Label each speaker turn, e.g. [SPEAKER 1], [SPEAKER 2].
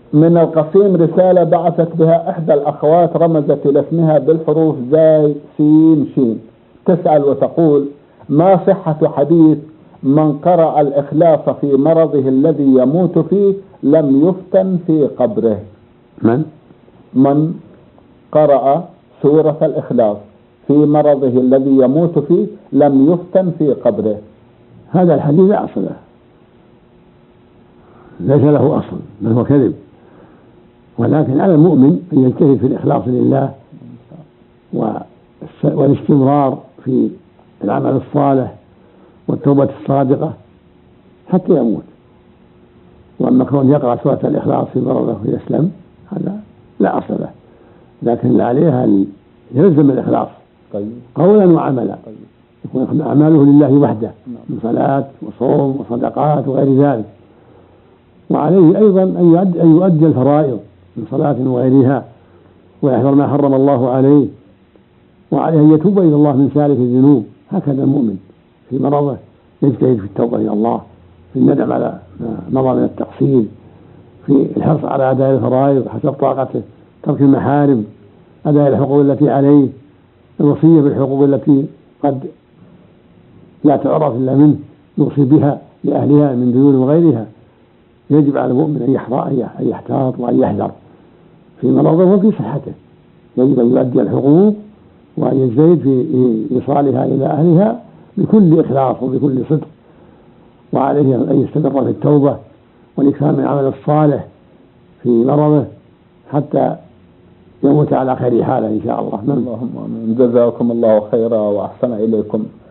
[SPEAKER 1] من القصيم رسالة بعثت بها إحدى الأخوات، رمزت إلى اسمها بالحروف زاي سين شين، تسأل وتقول: ما صحة حديث من قرأ الإخلاص في مرضه الذي يموت فيه لم يفتن في قبره؟ من قرأ سورة الإخلاص في مرضه الذي يموت فيه لم يفتن في قبره.
[SPEAKER 2] هذا الحديث لا أصل له، ليس له أصل بل هو كذب، ولكن على المؤمن أن يجتهد في الإخلاص لله والاستمرار في العمل الصالح والتوبة الصادقة حتى يموت. وأما كون يقرأ سورة الإخلاص في مرضه ويسلم هذا لا أصل له، لكن اللي عليها أن يلزم الإخلاص قولا وعملا، يكون أعماله لله وحده من صلاة وصوم وصدقات وغير ذلك. وعليه أيضا أن يؤدي الفرائض من صلاة وغيرها ويحذر ما حرم الله عليه، وعليه أن يتوب إلى الله من سالف الذنوب. هكذا المؤمن في مرضه يجتهد في التوبة إلى الله، في الندم على ما مضى من التقصير، في الحرص على أداء الفرائض حسب طاقته، ترك المحارم، أداء الحقوق التي عليه، الوصية بالحقوق التي قد لا تعرف إلا منه يوصي بها لأهلها من ديون وغيرها. يجب على المؤمن أن يحتاط وأن يحذر في مرضه وفي صحته، يجب أن يؤدي الحقوق وأن يجتهد في إيصالها إلى أهلها بكل إخلاص وبكل صدق، وعليه أن يستمر في التوبة والإكثار من العمل الصالح في مرضه حتى يموت على خير حاله إن شاء الله.
[SPEAKER 1] اللهم آمين. جزاكم الله خيرا وأحسن إليكم.